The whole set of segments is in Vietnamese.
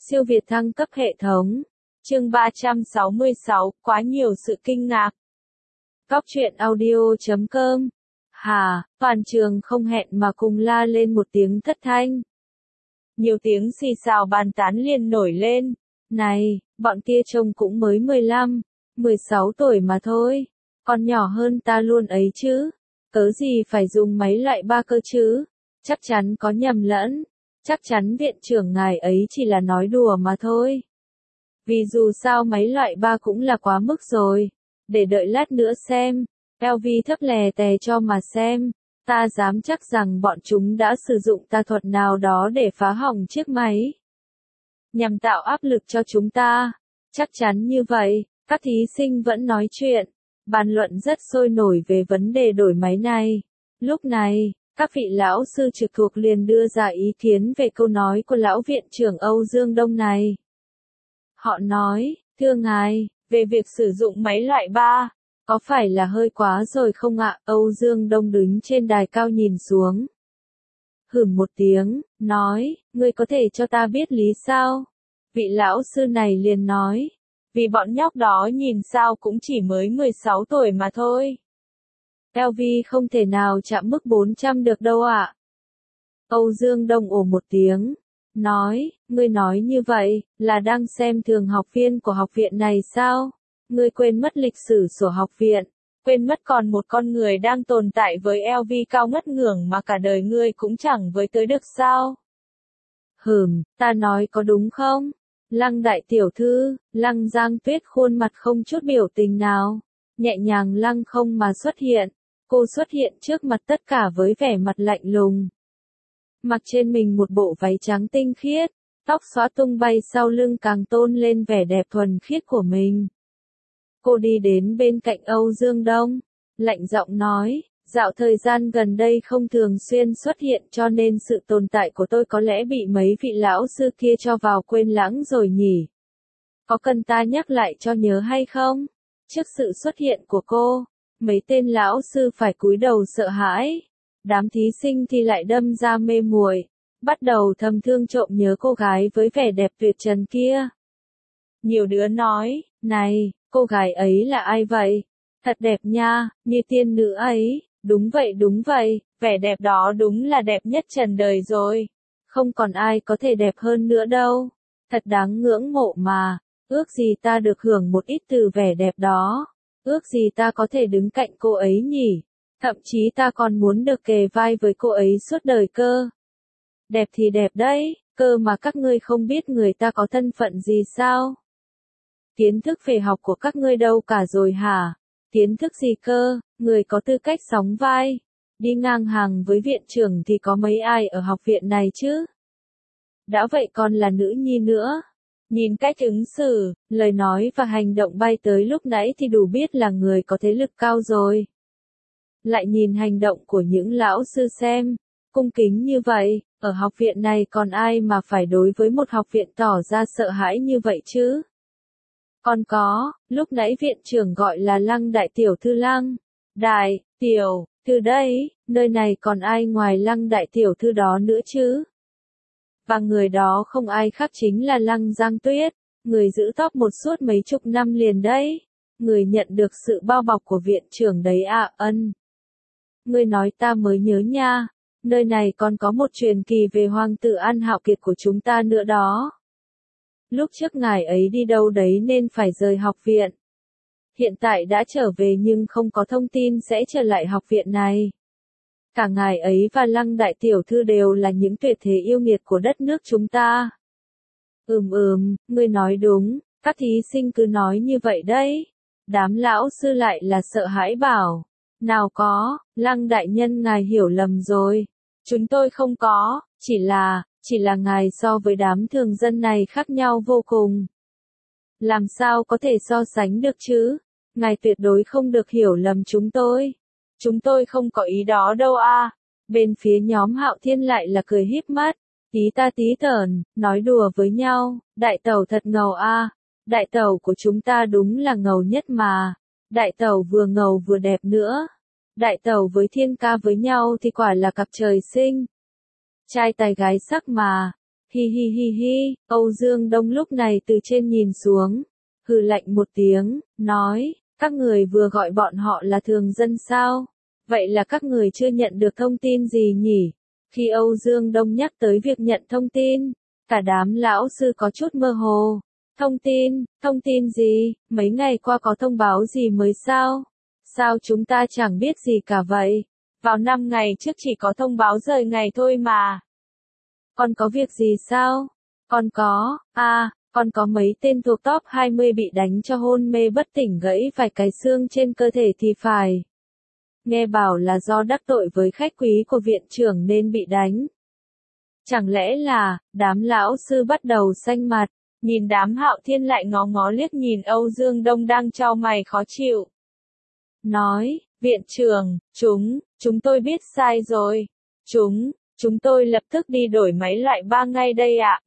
Siêu việt thăng cấp hệ thống. Chương 366, quá nhiều sự kinh ngạc. Góc truyện audio.com. Hà, toàn trường không hẹn mà cùng la lên một tiếng thất thanh. Nhiều tiếng xì xào bàn tán liền nổi lên. Này, bọn kia trông cũng mới 15, 16 tuổi mà thôi. Còn nhỏ hơn ta luôn ấy chứ. Cớ gì phải dùng máy loại 3 cơ chứ? Chắc chắn có nhầm lẫn. Chắc chắn viện trưởng ngài ấy chỉ là nói đùa mà thôi. Vì dù sao máy loại 3 cũng là quá mức rồi. Để đợi lát nữa xem. LV thấp lè tè cho mà xem. Ta dám chắc rằng bọn chúng đã sử dụng tà thuật nào đó để phá hỏng chiếc máy. Nhằm tạo áp lực cho chúng ta. Chắc chắn như vậy, các thí sinh vẫn nói chuyện. Bàn luận rất sôi nổi về vấn đề đổi máy này. Lúc này, các vị lão sư trực thuộc liền đưa ra ý kiến về câu nói của lão viện trưởng Âu Dương Đông này. Họ nói, thưa ngài, về việc sử dụng máy loại 3, có phải là hơi quá rồi không ạ? Âu Dương Đông đứng trên đài cao nhìn xuống. Hửm một tiếng, nói, ngươi có thể cho ta biết lý sao? Vị lão sư này liền nói, vì bọn nhóc đó nhìn sao cũng chỉ mới 16 tuổi mà thôi. LV không thể nào chạm mức 400 được đâu ạ. Âu Dương Đông ồ một tiếng, nói, ngươi nói như vậy, là đang xem thường học viên của học viện này sao? Ngươi quên mất lịch sử của học viện, quên mất còn một con người đang tồn tại với LV cao ngất ngưởng mà cả đời ngươi cũng chẳng với tới được sao? Ta nói có đúng không? Lăng đại tiểu thư, Lăng Giang Tuyết khuôn mặt không chút biểu tình nào, nhẹ nhàng lăng không mà xuất hiện. Cô xuất hiện trước mặt tất cả với vẻ mặt lạnh lùng. Mặc trên mình một bộ váy trắng tinh khiết, tóc xõa tung bay sau lưng càng tôn lên vẻ đẹp thuần khiết của mình. Cô đi đến bên cạnh Âu Dương Đông, lạnh giọng nói, dạo thời gian gần đây không thường xuyên xuất hiện cho nên sự tồn tại của tôi có lẽ bị mấy vị lão sư kia cho vào quên lãng rồi nhỉ. Có cần ta nhắc lại cho nhớ hay không? Trước sự xuất hiện của cô, mấy tên lão sư phải cúi đầu sợ hãi. Đám thí sinh thì lại đâm ra mê muội, bắt đầu thầm thương trộm nhớ cô gái với vẻ đẹp tuyệt trần kia. Nhiều đứa nói, này, cô gái ấy là ai vậy? Thật đẹp nha, như tiên nữ ấy. Đúng vậy, vẻ đẹp đó đúng là đẹp nhất trần đời rồi. Không còn ai có thể đẹp hơn nữa đâu. Thật đáng ngưỡng mộ mà, ước gì ta được hưởng một ít từ vẻ đẹp đó. Ước gì ta có thể đứng cạnh cô ấy nhỉ? Thậm chí ta còn muốn được kề vai với cô ấy suốt đời cơ. Đẹp thì đẹp đấy, cơ mà các ngươi không biết người ta có thân phận gì sao? Kiến thức về học của các ngươi đâu cả rồi hả? Kiến thức gì cơ, người có tư cách sóng vai. Đi ngang hàng với viện trưởng thì có mấy ai ở học viện này chứ? Đã vậy còn là nữ nhi nữa. Nhìn cách ứng xử, lời nói và hành động bay tới lúc nãy thì đủ biết là người có thế lực cao rồi. Lại nhìn hành động của những lão sư xem, cung kính như vậy, ở học viện này còn ai mà phải đối với một học viện tỏ ra sợ hãi như vậy chứ? Còn có, lúc nãy viện trưởng gọi là Lăng đại tiểu thư Lăng, đại, tiểu, thư đấy, nơi này còn ai ngoài Lăng đại tiểu thư đó nữa chứ? Và người đó không ai khác chính là Lăng Giang Tuyết, người giữ top một suốt mấy chục năm liền đấy. Người nhận được sự bao bọc của viện trưởng đấy ạ. Ngươi nói ta mới nhớ nha, nơi này còn có một truyền kỳ về hoàng tử An Hạo Kiệt của chúng ta nữa đó. Lúc trước ngài ấy đi đâu đấy nên phải rời học viện. Hiện tại đã trở về nhưng không có thông tin sẽ trở lại học viện này. Cả ngài ấy và Lăng đại tiểu thư đều là những tuyệt thế yêu nghiệt của đất nước chúng ta. Ngươi nói đúng, các thí sinh cứ nói như vậy đấy. Đám lão sư lại là sợ hãi bảo. Nào có, Lăng đại nhân ngài hiểu lầm rồi. Chúng tôi không có, chỉ là ngài so với đám thường dân này khác nhau vô cùng. Làm sao có thể so sánh được chứ? Ngài tuyệt đối không được hiểu lầm chúng tôi. Chúng tôi không có ý đó đâu à. Bên phía nhóm Hạo Thiên lại là cười híp mắt, tí ta tí tởn, nói đùa với nhau, đại tẩu thật ngầu à. Đại tẩu của chúng ta đúng là ngầu nhất mà. Đại tẩu vừa ngầu vừa đẹp nữa. Đại tẩu với Thiên ca với nhau thì quả là cặp trời sinh. Trai tài gái sắc mà. Hi hi hi hi, Âu Dương Đông lúc này từ trên nhìn xuống, hừ lạnh một tiếng, nói, các người vừa gọi bọn họ là thường dân sao? Vậy là các người chưa nhận được thông tin gì nhỉ? Khi Âu Dương Đông nhắc tới việc nhận thông tin, cả đám lão sư có chút mơ hồ. Thông tin gì? Mấy ngày qua có thông báo gì mới sao? Sao chúng ta chẳng biết gì cả vậy? Vào 5 ngày trước chỉ có thông báo rời ngày thôi mà. Còn có việc gì sao? Còn có mấy tên thuộc top 20 bị đánh cho hôn mê bất tỉnh gãy vài cái xương trên cơ thể thì phải. Nghe bảo là do đắc tội với khách quý của viện trưởng nên bị đánh. Chẳng lẽ là, đám lão sư bắt đầu xanh mặt, nhìn đám Hạo Thiên lại ngó ngó liếc nhìn Âu Dương Đông đang chau mày khó chịu. Nói, viện trưởng, chúng tôi biết sai rồi. Chúng tôi lập tức đi đổi máy loại 3 ngay đây ạ.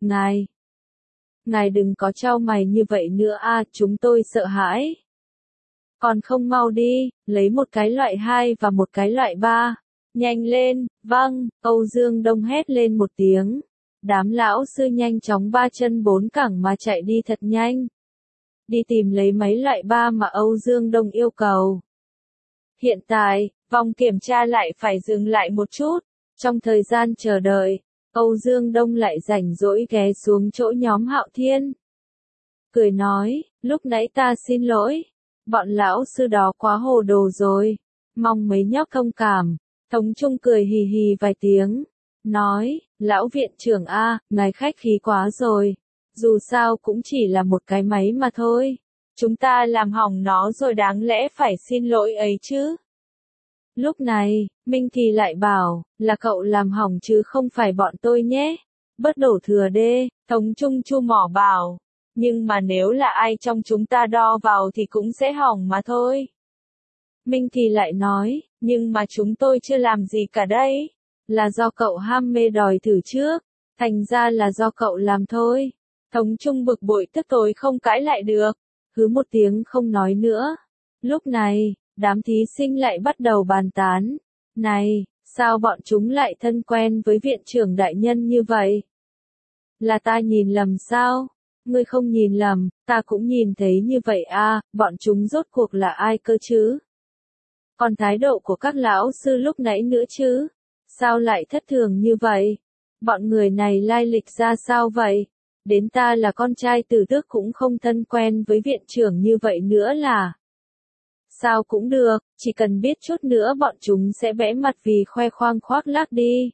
Ngài đừng có chau mày như vậy nữa chúng tôi sợ hãi. Còn không mau đi, lấy một cái loại 2 và một cái loại 3. Nhanh lên, vâng, Âu Dương Đông hét lên một tiếng. Đám lão sư nhanh chóng 3 chân 4 cẳng mà chạy đi thật nhanh. Đi tìm lấy máy loại 3 mà Âu Dương Đông yêu cầu. Hiện tại, vòng kiểm tra lại phải dừng lại một chút. Trong thời gian chờ đợi, Âu Dương Đông lại rảnh rỗi ghé xuống chỗ nhóm Hạo Thiên. Cười nói, lúc nãy ta xin lỗi. Bọn lão sư đó quá hồ đồ rồi. Mong mấy nhóc thông cảm. Tống Trung cười hì hì vài tiếng. Nói, lão viện trưởng ngài khách khí quá rồi. Dù sao cũng chỉ là một cái máy mà thôi. Chúng ta làm hỏng nó rồi đáng lẽ phải xin lỗi ấy chứ. Lúc này, Minh thì lại bảo, là cậu làm hỏng chứ không phải bọn tôi nhé. Bớt đổ thừa đê, Tống Trung chu mỏ bảo. Nhưng mà nếu là ai trong chúng ta đo vào thì cũng sẽ hỏng mà thôi. Minh thì lại nói, nhưng mà chúng tôi chưa làm gì cả đấy. Là do cậu ham mê đòi thử trước. Thành ra là do cậu làm thôi. Tống Trung bực bội tức tối không cãi lại được. Hứ một tiếng không nói nữa. Lúc này, đám thí sinh lại bắt đầu bàn tán. Này, sao bọn chúng lại thân quen với viện trưởng đại nhân như vậy? Là ta nhìn lầm sao? Ngươi không nhìn lầm, ta cũng nhìn thấy như vậy bọn chúng rốt cuộc là ai cơ chứ? Còn thái độ của các lão sư lúc nãy nữa chứ? Sao lại thất thường như vậy? Bọn người này lai lịch ra sao vậy? Đến ta là con trai tử tước cũng không thân quen với viện trưởng như vậy nữa là. Sao cũng được, chỉ cần biết chút nữa bọn chúng sẽ bẽ mặt vì khoe khoang khoác lác đi.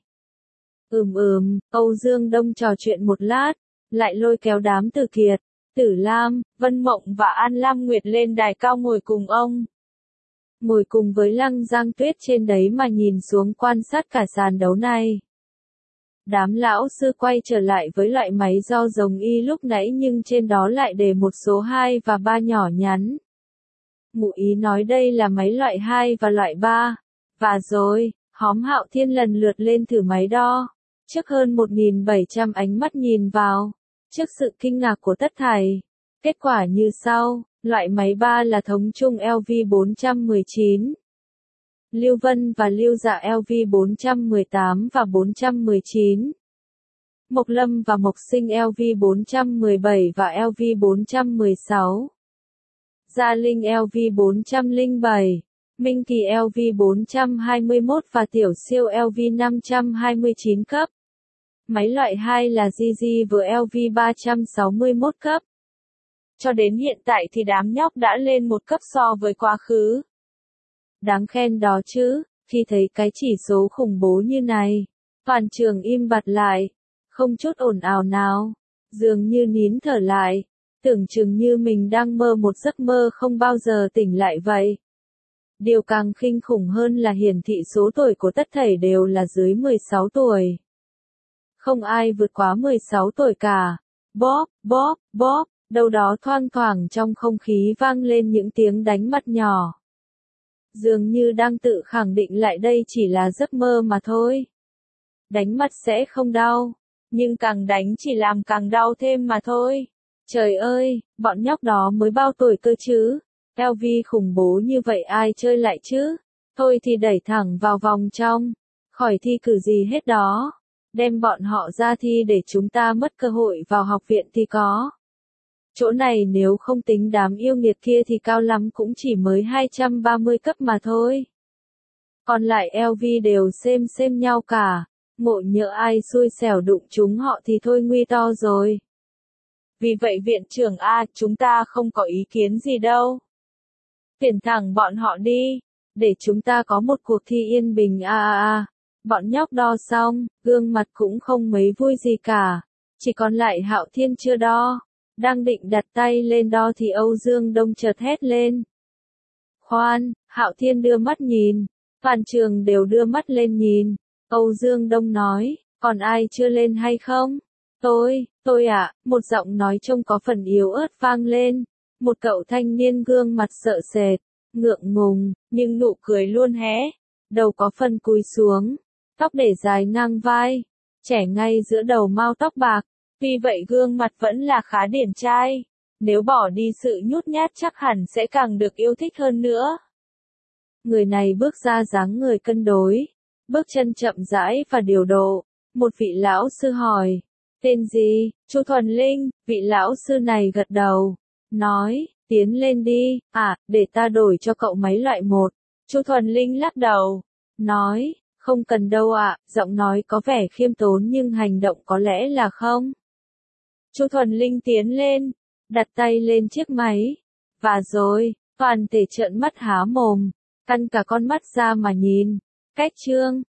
Âu Dương Đông trò chuyện một lát, lại lôi kéo đám Từ Kiệt, Tử Lam, Vân Mộng và An Lam Nguyệt lên đài cao ngồi cùng ông. Ngồi cùng với Lăng Giang Tuyết trên đấy mà nhìn xuống quan sát cả sàn đấu này. Đám lão sư quay trở lại với loại máy do rồng y lúc nãy nhưng trên đó lại để một số 2 và 3 nhỏ nhắn. Ngụ ý nói đây là máy loại 2 và loại 3. Và rồi, Hóm Hạo Thiên lần lượt lên thử máy đo. Trước hơn 1.700 ánh mắt nhìn vào. Trước sự kinh ngạc của tất thảy. Kết quả như sau, loại máy 3 là thống trung LV419. Lưu Vân và Lưu Dạ LV418 và 419. Mộc Lâm và Mộc Sinh LV417 và LV416. Gia Linh LV407. Minh Kỳ LV421 và Tiểu Siêu LV529 cấp. Máy loại 2 là GG với LV361 cấp. Cho đến hiện tại thì đám nhóc đã lên một cấp so với quá khứ. Đáng khen đó chứ, khi thấy cái chỉ số khủng bố như này. Toàn trường im bặt lại, không chút ồn ào nào, dường như nín thở lại, tưởng chừng như mình đang mơ một giấc mơ không bao giờ tỉnh lại vậy. Điều càng kinh khủng hơn là hiển thị số tuổi của tất thảy đều là dưới 16 tuổi. Không ai vượt quá 16 tuổi cả. Bóp, bóp, bóp, đâu đó thoang thoảng trong không khí vang lên những tiếng đánh mặt nhỏ. Dường như đang tự khẳng định lại đây chỉ là giấc mơ mà thôi. Đánh mặt sẽ không đau, nhưng càng đánh chỉ làm càng đau thêm mà thôi. Trời ơi, bọn nhóc đó mới bao tuổi cơ chứ? LV khủng bố như vậy ai chơi lại chứ? Thôi thì đẩy thẳng vào vòng trong. Khỏi thi cử gì hết đó. đem bọn họ ra thi để chúng ta mất cơ hội vào học viện thì có. Chỗ này nếu không tính đám yêu nghiệt kia thì cao lắm cũng chỉ mới 230 cấp mà thôi. Còn lại LV đều xem nhau cả, ngộ nhỡ ai xui xẻo đụng chúng họ thì thôi nguy to rồi. Vì vậy viện trưởng chúng ta không có ý kiến gì đâu. Tuyển thẳng bọn họ đi, để chúng ta có một cuộc thi yên bình Bọn nhóc đo xong, gương mặt cũng không mấy vui gì cả, chỉ còn lại Hạo Thiên chưa đo. Đang định đặt tay lên đo thì Âu Dương Đông chợt hét lên. Khoan, Hạo Thiên đưa mắt nhìn, toàn trường đều đưa mắt lên nhìn. Âu Dương Đông nói, còn ai chưa lên hay không? Tôi một giọng nói trông có phần yếu ớt vang lên. Một cậu thanh niên gương mặt sợ sệt, ngượng ngùng, nhưng nụ cười luôn hé. Đầu có phần cúi xuống, tóc để dài ngang vai, trẻ ngay giữa đầu mao tóc bạc. Vì vậy gương mặt vẫn là khá điển trai. Nếu bỏ đi sự nhút nhát chắc hẳn sẽ càng được yêu thích hơn nữa. Người này bước ra dáng người cân đối, bước chân chậm rãi và điều độ. Một vị lão sư hỏi, tên gì? Chu Thuần Linh. Vị lão sư này gật đầu, nói, tiến lên đi. Để ta đổi cho cậu máy loại 1. Chu Thuần Linh lắc đầu, nói, không cần đâu giọng nói có vẻ khiêm tốn nhưng hành động có lẽ là không. Chu Thuần Linh tiến lên, đặt tay lên chiếc máy, và rồi, toàn thể trợn mắt há mồm, căn cả con mắt ra mà nhìn. Cách chương